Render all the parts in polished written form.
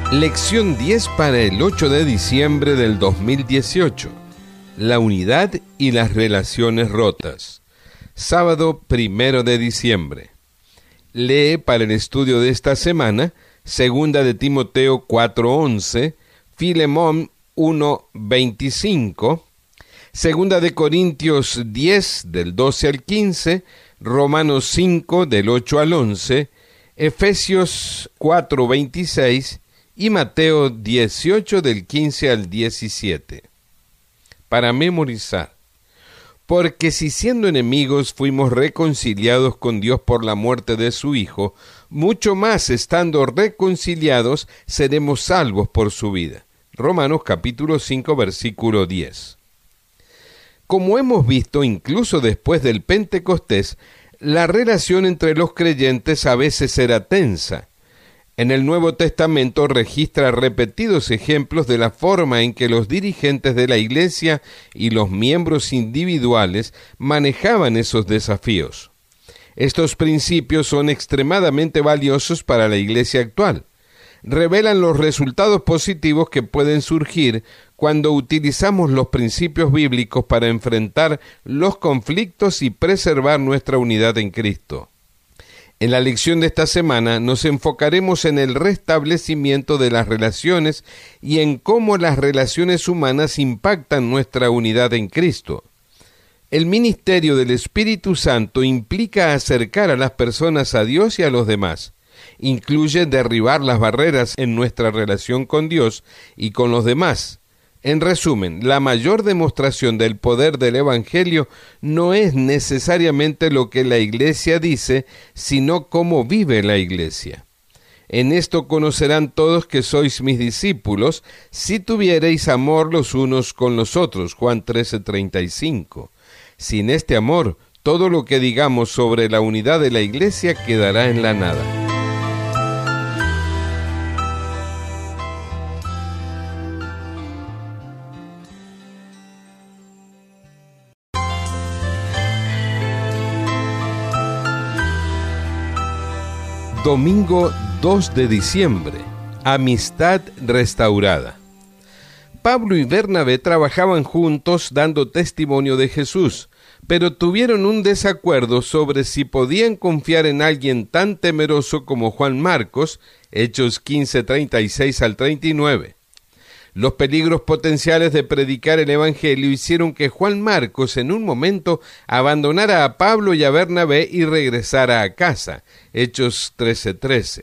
Lección 10 para el 8 de diciembre del 2018. La unidad y las relaciones rotas. Sábado 1 de diciembre. Lee para el estudio de esta semana, 2 de Timoteo 4:11, Filemón 1:25, 2 de Corintios 10 del 12 al 15, Romanos 5 del 8 al 11, Efesios 4:26 y Mateo 18 del 15 al 17. Para memorizar. Porque si siendo enemigos fuimos reconciliados con Dios por la muerte de su Hijo, mucho más estando reconciliados seremos salvos por su vida. Romanos capítulo 5 versículo 10. Como hemos visto, incluso después del Pentecostés, la relación entre los creyentes a veces era tensa. En el Nuevo Testamento registra repetidos ejemplos de la forma en que los dirigentes de la Iglesia y los miembros individuales manejaban esos desafíos. Estos principios son extremadamente valiosos para la Iglesia actual. Revelan los resultados positivos que pueden surgir cuando utilizamos los principios bíblicos para enfrentar los conflictos y preservar nuestra unidad en Cristo. En la lección de esta semana nos enfocaremos en el restablecimiento de las relaciones y en cómo las relaciones humanas impactan nuestra unidad en Cristo. El ministerio del Espíritu Santo implica acercar a las personas a Dios y a los demás. Incluye derribar las barreras en nuestra relación con Dios y con los demás. En resumen, la mayor demostración del poder del Evangelio no es necesariamente lo que la Iglesia dice, sino cómo vive la Iglesia. En esto conocerán todos que sois mis discípulos, si tuviereis amor los unos con los otros. Juan 13:35. Sin este amor, todo lo que digamos sobre la unidad de la Iglesia quedará en la nada. Domingo 2 de diciembre. Amistad restaurada. Pablo y Bernabé trabajaban juntos dando testimonio de Jesús, pero tuvieron un desacuerdo sobre si podían confiar en alguien tan temeroso como Juan Marcos, Hechos 15:36 al 39. Los peligros potenciales de predicar el Evangelio hicieron que Juan Marcos en un momento abandonara a Pablo y a Bernabé y regresara a casa. Hechos 13:13.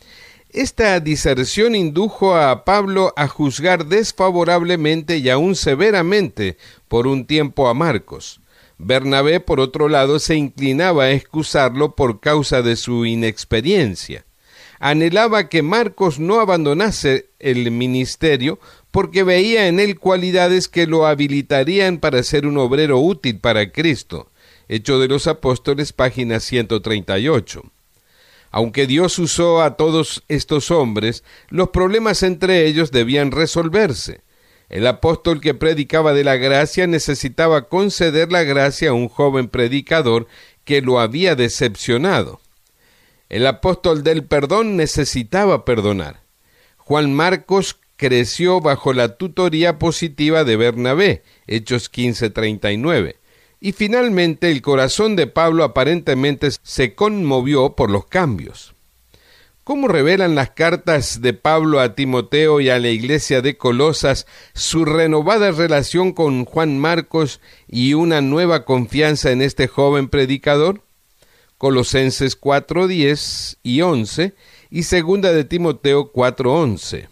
Esta diserción indujo a Pablo a juzgar desfavorablemente y aún severamente por un tiempo a Marcos. Bernabé, por otro lado, se inclinaba a excusarlo por causa de su inexperiencia. Anhelaba que Marcos no abandonase el ministerio porque veía en él cualidades que lo habilitarían para ser un obrero útil para Cristo. Hechos de los Apóstoles, página 138. Aunque Dios usó a todos estos hombres, los problemas entre ellos debían resolverse. El apóstol que predicaba de la gracia necesitaba conceder la gracia a un joven predicador que lo había decepcionado. El apóstol del perdón necesitaba perdonar. Juan Marcos creció bajo la tutoría positiva de Bernabé, Hechos 15:39. Y finalmente el corazón de Pablo aparentemente se conmovió por los cambios. ¿Cómo revelan las cartas de Pablo a Timoteo y a la iglesia de Colosas su renovada relación con Juan Marcos y una nueva confianza en este joven predicador? Colosenses 4:10 y 11 y 2 de Timoteo 4:11.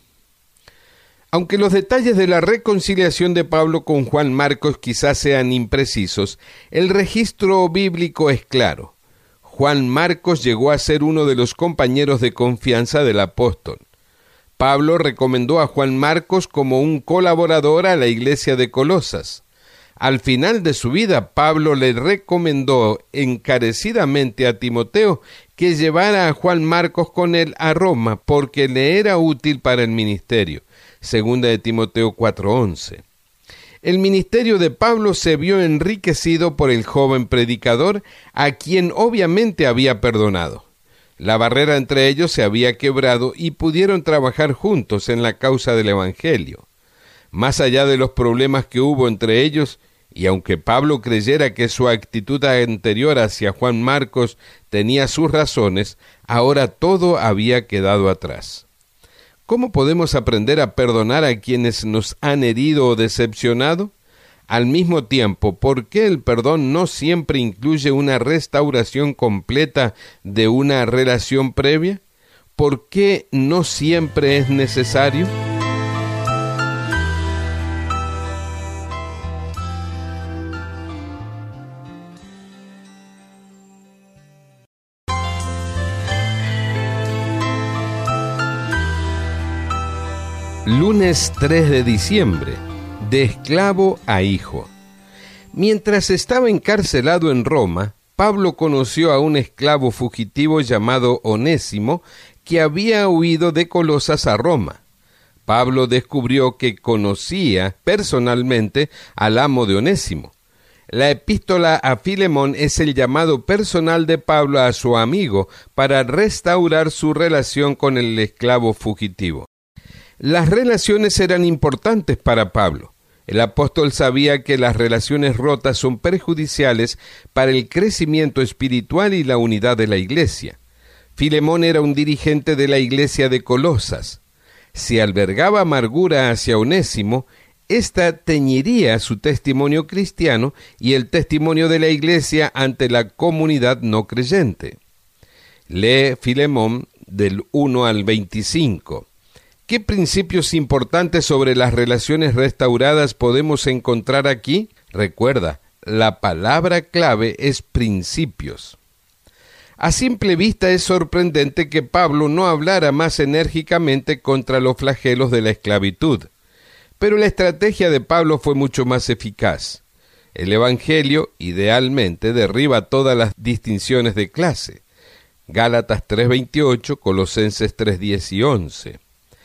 Aunque los detalles de la reconciliación de Pablo con Juan Marcos quizás sean imprecisos, el registro bíblico es claro. Juan Marcos llegó a ser uno de los compañeros de confianza del apóstol. Pablo recomendó a Juan Marcos como un colaborador a la iglesia de Colosas. Al final de su vida, Pablo le recomendó encarecidamente a Timoteo que llevara a Juan Marcos con él a Roma porque le era útil para el ministerio. 2 de Timoteo 4:11. El ministerio de Pablo se vio enriquecido por el joven predicador, a quien obviamente había perdonado. La barrera entre ellos se había quebrado y pudieron trabajar juntos en la causa del Evangelio. Más allá de los problemas que hubo entre ellos, y aunque Pablo creyera que su actitud anterior hacia Juan Marcos tenía sus razones, ahora todo había quedado atrás. ¿Cómo podemos aprender a perdonar a quienes nos han herido o decepcionado? Al mismo tiempo, ¿por qué el perdón no siempre incluye una restauración completa de una relación previa? ¿Por qué no siempre es necesario? Lunes 3 de diciembre. De esclavo a hijo. Mientras estaba encarcelado en Roma, Pablo conoció a un esclavo fugitivo llamado Onésimo que había huido de Colosas a Roma. Pablo descubrió que conocía personalmente al amo de Onésimo. La epístola a Filemón es el llamado personal de Pablo a su amigo para restaurar su relación con el esclavo fugitivo. Las relaciones eran importantes para Pablo. El apóstol sabía que las relaciones rotas son perjudiciales para el crecimiento espiritual y la unidad de la iglesia. Filemón era un dirigente de la iglesia de Colosas. Si albergaba amargura hacia Onésimo, ésta teñiría su testimonio cristiano y el testimonio de la iglesia ante la comunidad no creyente. Lee Filemón del 1 al 25. ¿Qué principios importantes sobre las relaciones restauradas podemos encontrar aquí? Recuerda, la palabra clave es principios. A simple vista es sorprendente que Pablo no hablara más enérgicamente contra los flagelos de la esclavitud. Pero la estrategia de Pablo fue mucho más eficaz. El Evangelio, idealmente, derriba todas las distinciones de clase. Gálatas 3:28, Colosenses 3:10 y 11.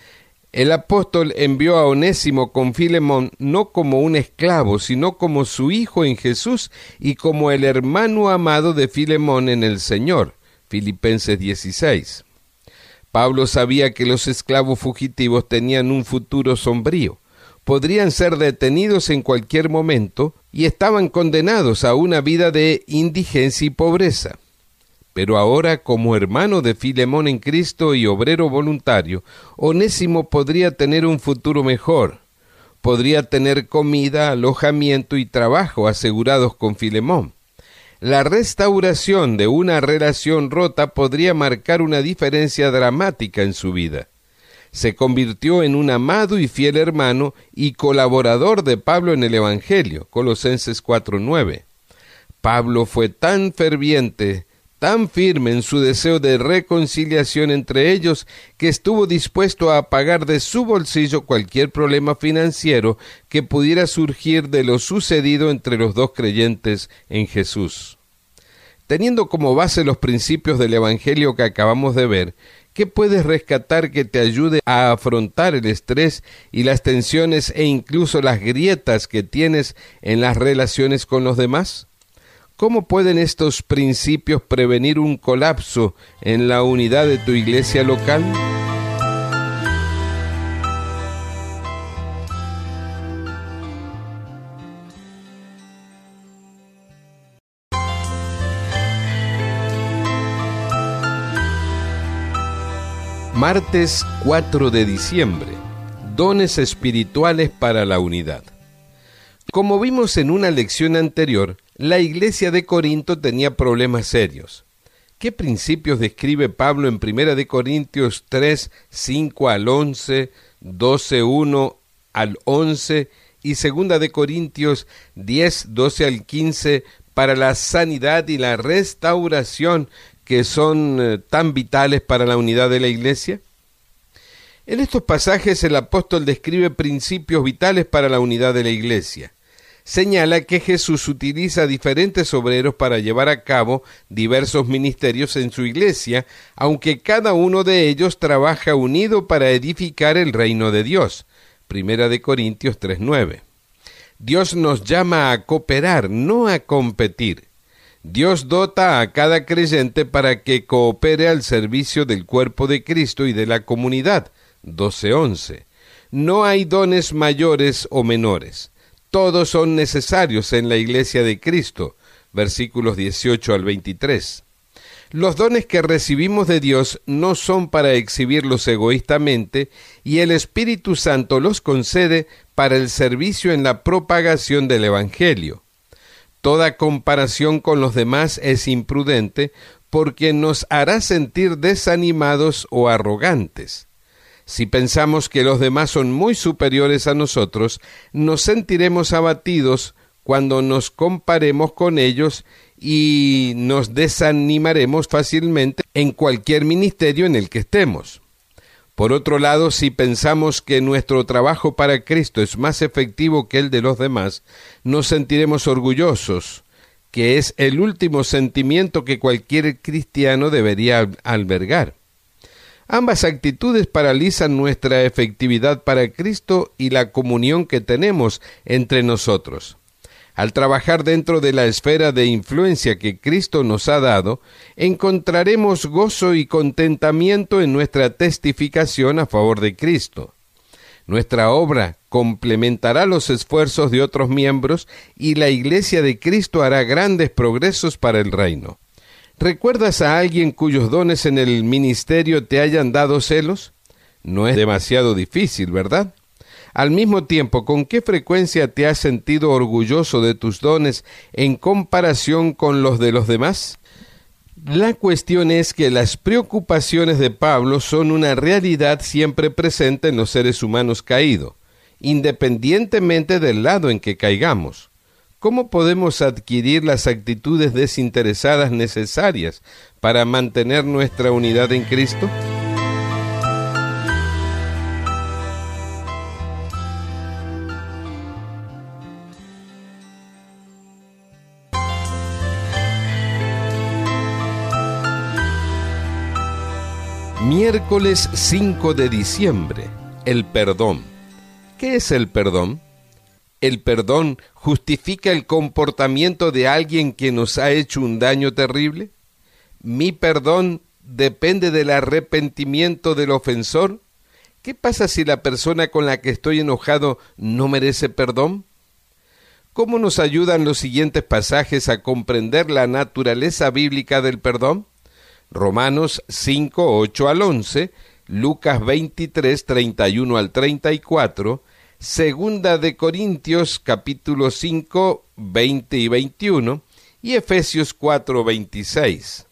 El apóstol envió a Onésimo con Filemón no como un esclavo, sino como su hijo en Jesús y como el hermano amado de Filemón en el Señor. Filipenses 16. Pablo sabía que los esclavos fugitivos tenían un futuro sombrío. Podrían ser detenidos en cualquier momento y estaban condenados a una vida de indigencia y pobreza. Pero ahora, como hermano de Filemón en Cristo y obrero voluntario, Onésimo podría tener un futuro mejor. Podría tener comida, alojamiento y trabajo asegurados con Filemón. La restauración de una relación rota podría marcar una diferencia dramática en su vida. Se convirtió en un amado y fiel hermano y colaborador de Pablo en el Evangelio, Colosenses 4:9. Pablo fue tan ferviente, tan firme en su deseo de reconciliación entre ellos, que estuvo dispuesto a pagar de su bolsillo cualquier problema financiero que pudiera surgir de lo sucedido entre los dos creyentes en Jesús. Teniendo como base los principios del Evangelio que acabamos de ver, ¿qué puedes rescatar que te ayude a afrontar el estrés y las tensiones e incluso las grietas que tienes en las relaciones con los demás? ¿Cómo pueden estos principios prevenir un colapso en la unidad de tu iglesia local? Martes 4 de diciembre. Dones espirituales para la unidad. Como vimos en una lección anterior, la iglesia de Corinto tenía problemas serios. ¿Qué principios describe Pablo en 1 de Corintios 3, 5 al 11, 12, 1 al 11 y 2 de Corintios 10, 12 al 15 para la sanidad y la restauración que son tan vitales para la unidad de la iglesia? En estos pasajes el apóstol describe principios vitales para la unidad de la iglesia. Señala que Jesús utiliza diferentes obreros para llevar a cabo diversos ministerios en su iglesia, aunque cada uno de ellos trabaja unido para edificar el reino de Dios. 1 de Corintios 3:9. Dios nos llama a cooperar, no a competir. Dios dota a cada creyente para que coopere al servicio del cuerpo de Cristo y de la comunidad. 12:11. No hay dones mayores o menores. Todos son necesarios en la iglesia de Cristo. Versículos 18 al 23. Los dones que recibimos de Dios no son para exhibirlos egoístamente, y el Espíritu Santo los concede para el servicio en la propagación del Evangelio. Toda comparación con los demás es imprudente porque nos hará sentir desanimados o arrogantes. Si pensamos que los demás son muy superiores a nosotros, nos sentiremos abatidos cuando nos comparemos con ellos y nos desanimaremos fácilmente en cualquier ministerio en el que estemos. Por otro lado, si pensamos que nuestro trabajo para Cristo es más efectivo que el de los demás, nos sentiremos orgullosos, que es el último sentimiento que cualquier cristiano debería albergar. Ambas actitudes paralizan nuestra efectividad para Cristo y la comunión que tenemos entre nosotros. Al trabajar dentro de la esfera de influencia que Cristo nos ha dado, encontraremos gozo y contentamiento en nuestra testificación a favor de Cristo. Nuestra obra complementará los esfuerzos de otros miembros y la Iglesia de Cristo hará grandes progresos para el reino. ¿Recuerdas a alguien cuyos dones en el ministerio te hayan dado celos? No es demasiado difícil, ¿verdad? Al mismo tiempo, ¿con qué frecuencia te has sentido orgulloso de tus dones en comparación con los de los demás? La cuestión es que las preocupaciones de Pablo son una realidad siempre presente en los seres humanos caídos, independientemente del lado en que caigamos. ¿Cómo podemos adquirir las actitudes desinteresadas necesarias para mantener nuestra unidad en Cristo? Miércoles 5 de diciembre. El perdón. ¿Qué es el perdón? El perdón justifica el comportamiento de alguien que nos ha hecho un daño terrible. ¿Mi perdón depende del arrepentimiento del ofensor? ¿Qué pasa si la persona con la que estoy enojado no merece perdón? ¿Cómo nos ayudan los siguientes pasajes a comprender la naturaleza bíblica del perdón? Romanos 5, 8 al 11, Lucas 23, 31 al 34, Segunda de Corintios capítulo 5, 20 y 21 y Efesios 4, 26.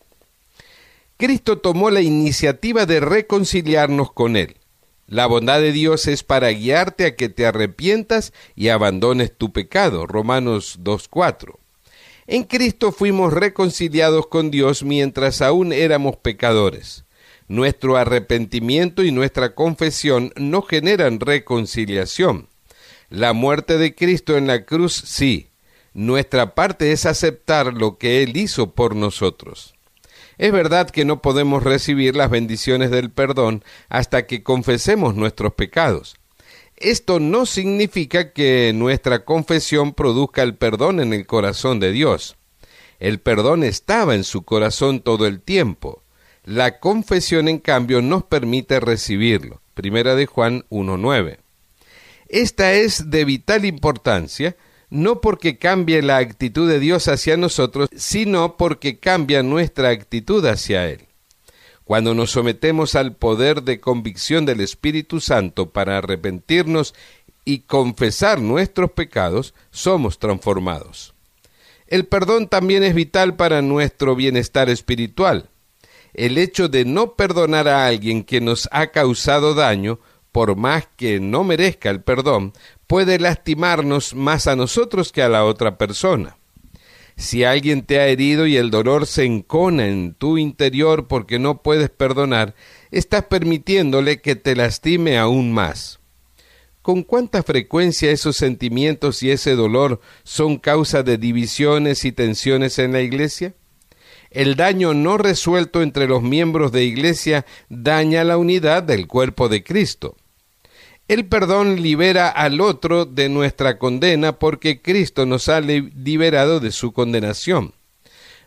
Cristo tomó la iniciativa de reconciliarnos con Él. La bondad de Dios es para guiarte a que te arrepientas y abandones tu pecado. Romanos 2, 4. En Cristo fuimos reconciliados con Dios mientras aún éramos pecadores. Nuestro arrepentimiento y nuestra confesión no generan reconciliación. La muerte de Cristo en la cruz, sí. Nuestra parte es aceptar lo que Él hizo por nosotros. Es verdad que no podemos recibir las bendiciones del perdón hasta que confesemos nuestros pecados. Esto no significa que nuestra confesión produzca el perdón en el corazón de Dios. El perdón estaba en su corazón todo el tiempo. La confesión, en cambio, nos permite recibirlo. Primera de Juan 1:9. Esta es de vital importancia, no porque cambie la actitud de Dios hacia nosotros, sino porque cambia nuestra actitud hacia Él. Cuando nos sometemos al poder de convicción del Espíritu Santo para arrepentirnos y confesar nuestros pecados, somos transformados. El perdón también es vital para nuestro bienestar espiritual. El hecho de no perdonar a alguien que nos ha causado daño, por más que no merezca el perdón, puede lastimarnos más a nosotros que a la otra persona. Si alguien te ha herido y el dolor se encona en tu interior porque no puedes perdonar, estás permitiéndole que te lastime aún más. ¿Con cuánta frecuencia esos sentimientos y ese dolor son causa de divisiones y tensiones en la iglesia? El daño no resuelto entre los miembros de iglesia daña la unidad del cuerpo de Cristo. El perdón libera al otro de nuestra condena porque Cristo nos ha liberado de su condenación.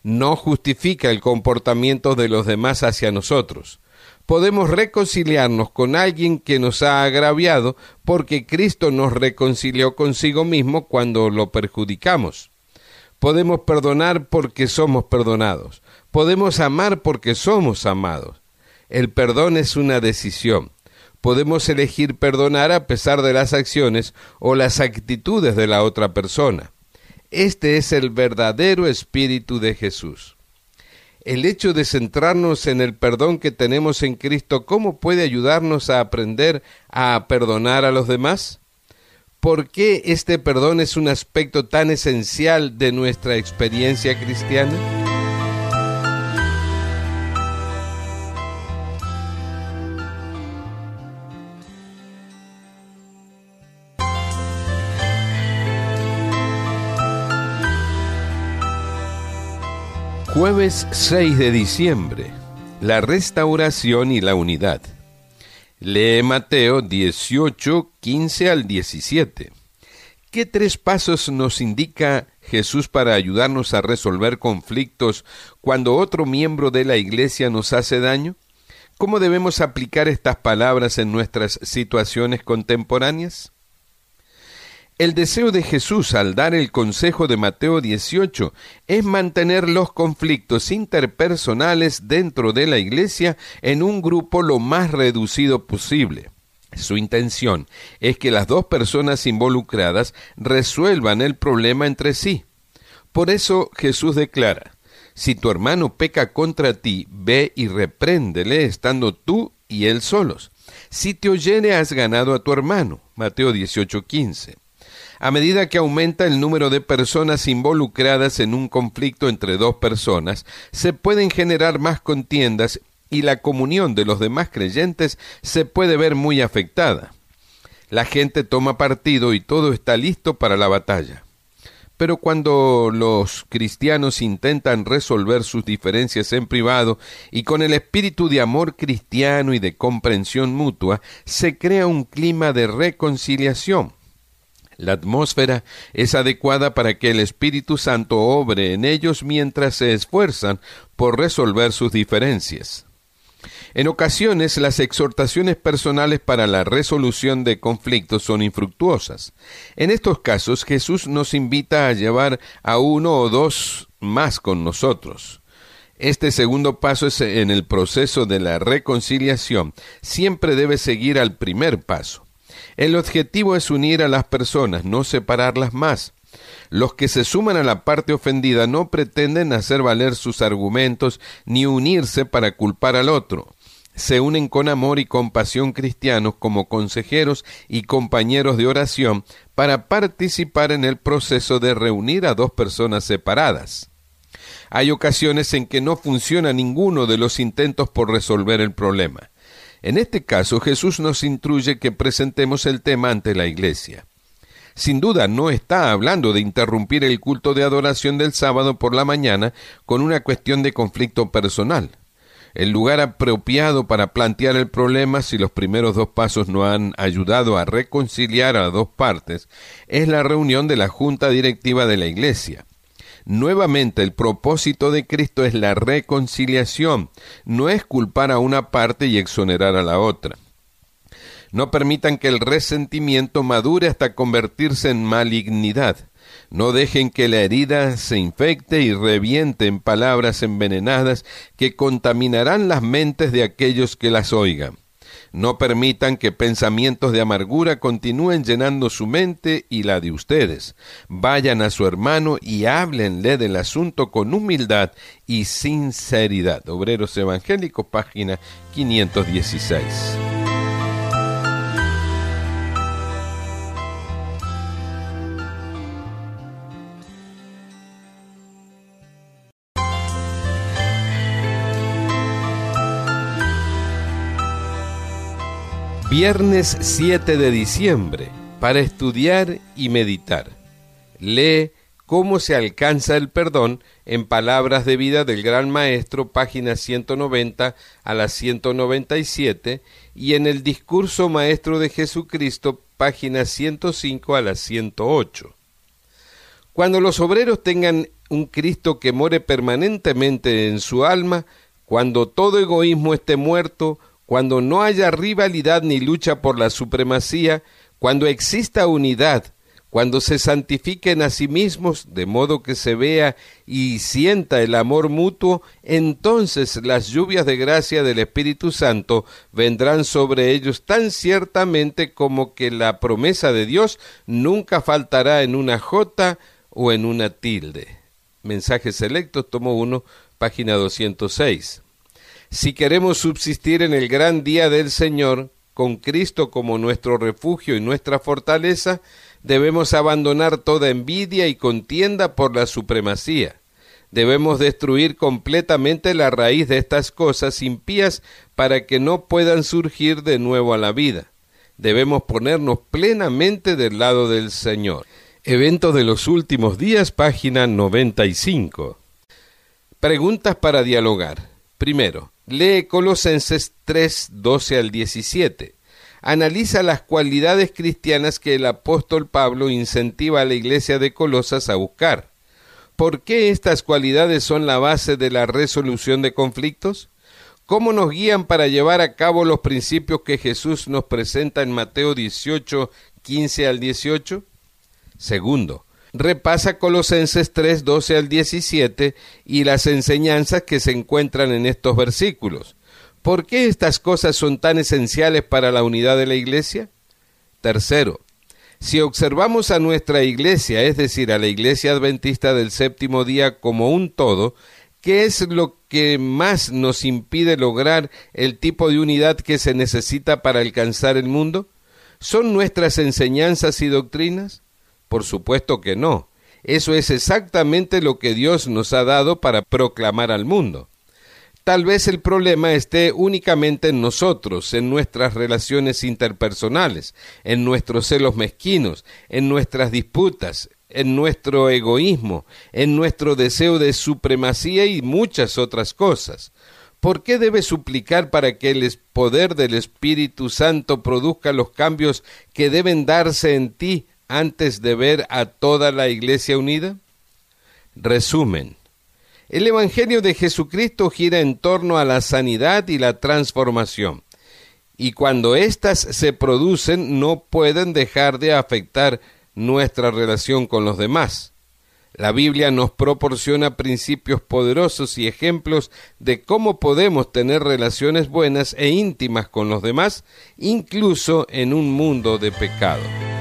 no justifica el comportamiento de los demás hacia nosotros. Podemos reconciliarnos con alguien que nos ha agraviado porque Cristo nos reconcilió consigo mismo cuando lo perjudicamos. Podemos perdonar porque somos perdonados. Podemos amar porque somos amados. El perdón es una decisión. Podemos elegir perdonar a pesar de las acciones o las actitudes de la otra persona. Este es el verdadero espíritu de Jesús. El hecho de centrarnos en el perdón que tenemos en Cristo, ¿cómo puede ayudarnos a aprender a perdonar a los demás? ¿Por qué este perdón es un aspecto tan esencial de nuestra experiencia cristiana? Jueves 6 de diciembre, la restauración y la unidad. Lee Mateo 18, 15 al 17. ¿Qué 3 pasos nos indica Jesús para ayudarnos a resolver conflictos cuando otro miembro de la iglesia nos hace daño? ¿Cómo debemos aplicar estas palabras en nuestras situaciones contemporáneas? El deseo de Jesús al dar el consejo de Mateo 18 es mantener los conflictos interpersonales dentro de la iglesia en un grupo lo más reducido posible. Su intención es que las 2 personas involucradas resuelvan el problema entre sí. Por eso Jesús declara: si tu hermano peca contra ti, ve y repréndele estando tú y él solos. Si te oyere, has ganado a tu hermano. Mateo 18:15. A medida que aumenta el número de personas involucradas en un conflicto entre 2 personas, se pueden generar más contiendas y la comunión de los demás creyentes se puede ver muy afectada. La gente toma partido y todo está listo para la batalla. Pero cuando los cristianos intentan resolver sus diferencias en privado y con el espíritu de amor cristiano y de comprensión mutua, se crea un clima de reconciliación. La atmósfera es adecuada para que el Espíritu Santo obre en ellos mientras se esfuerzan por resolver sus diferencias. En ocasiones, las exhortaciones personales para la resolución de conflictos son infructuosas. En estos casos, Jesús nos invita a llevar a 1 o 2 más con nosotros. Este segundo paso es en el proceso de la reconciliación. Siempre debe seguir al primer paso. El objetivo es unir a las personas, no separarlas más. Los que se suman a la parte ofendida no pretenden hacer valer sus argumentos ni unirse para culpar al otro. Se unen con amor y compasión cristianos como consejeros y compañeros de oración para participar en el proceso de reunir a 2 personas separadas. Hay ocasiones en que no funciona ninguno de los intentos por resolver el problema. En este caso, Jesús nos instruye que presentemos el tema ante la iglesia. Sin duda, no está hablando de interrumpir el culto de adoración del sábado por la mañana con una cuestión de conflicto personal. El lugar apropiado para plantear el problema, si los primeros 2 pasos no han ayudado a reconciliar a las 2 partes, es la reunión de la junta directiva de la iglesia. Nuevamente, el propósito de Cristo es la reconciliación, no es culpar a una parte y exonerar a la otra. No permitan que el resentimiento madure hasta convertirse en malignidad. No dejen que la herida se infecte y reviente en palabras envenenadas que contaminarán las mentes de aquellos que las oigan. No permitan que pensamientos de amargura continúen llenando su mente y la de ustedes. Vayan a su hermano y háblenle del asunto con humildad y sinceridad. Obreros Evangélicos, página 516. Viernes 7 de diciembre, para estudiar y meditar. Lee Cómo se alcanza el perdón en Palabras de Vida del Gran Maestro, páginas 190 a la 197, y en el Discurso Maestro de Jesucristo, páginas 105 a la 108. Cuando los obreros tengan un Cristo que more permanentemente en su alma, cuando todo egoísmo esté muerto, cuando no haya rivalidad ni lucha por la supremacía, cuando exista unidad, cuando se santifiquen a sí mismos, de modo que se vea y sienta el amor mutuo, entonces las lluvias de gracia del Espíritu Santo vendrán sobre ellos tan ciertamente como que la promesa de Dios nunca faltará en una jota o en una tilde. Mensajes selectos, tomo 1, página 206. Si queremos subsistir en el gran día del Señor, con Cristo como nuestro refugio y nuestra fortaleza, debemos abandonar toda envidia y contienda por la supremacía. Debemos destruir completamente la raíz de estas cosas impías para que no puedan surgir de nuevo a la vida. Debemos ponernos plenamente del lado del Señor. Eventos de los últimos días, página 95. Preguntas para dialogar. Primero, lee Colosenses 3, 12 al 17. Analiza las cualidades cristianas que el apóstol Pablo incentiva a la iglesia de Colosas a buscar. ¿Por qué estas cualidades son la base de la resolución de conflictos? ¿Cómo nos guían para llevar a cabo los principios que Jesús nos presenta en Mateo 18, 15 al 18? Segundo, repasa Colosenses 3, 12 al 17 y las enseñanzas que se encuentran en estos versículos. ¿Por qué estas cosas son tan esenciales para la unidad de la iglesia? Tercero, si observamos a nuestra iglesia, es decir, a la iglesia adventista del séptimo día como un todo, ¿qué es lo que más nos impide lograr el tipo de unidad que se necesita para alcanzar el mundo? ¿Son nuestras enseñanzas y doctrinas? Por supuesto que no. Eso es exactamente lo que Dios nos ha dado para proclamar al mundo. Tal vez el problema esté únicamente en nosotros, en nuestras relaciones interpersonales, en nuestros celos mezquinos, en nuestras disputas, en nuestro egoísmo, en nuestro deseo de supremacía y muchas otras cosas. ¿Por qué debes suplicar para que el poder del Espíritu Santo produzca los cambios que deben darse en ti antes de ver a toda la iglesia unida? Resumen. El Evangelio de Jesucristo gira en torno a la sanidad y la transformación, y cuando éstas se producen no pueden dejar de afectar nuestra relación con los demás. La Biblia nos proporciona principios poderosos y ejemplos de cómo podemos tener relaciones buenas e íntimas con los demás, incluso en un mundo de pecado.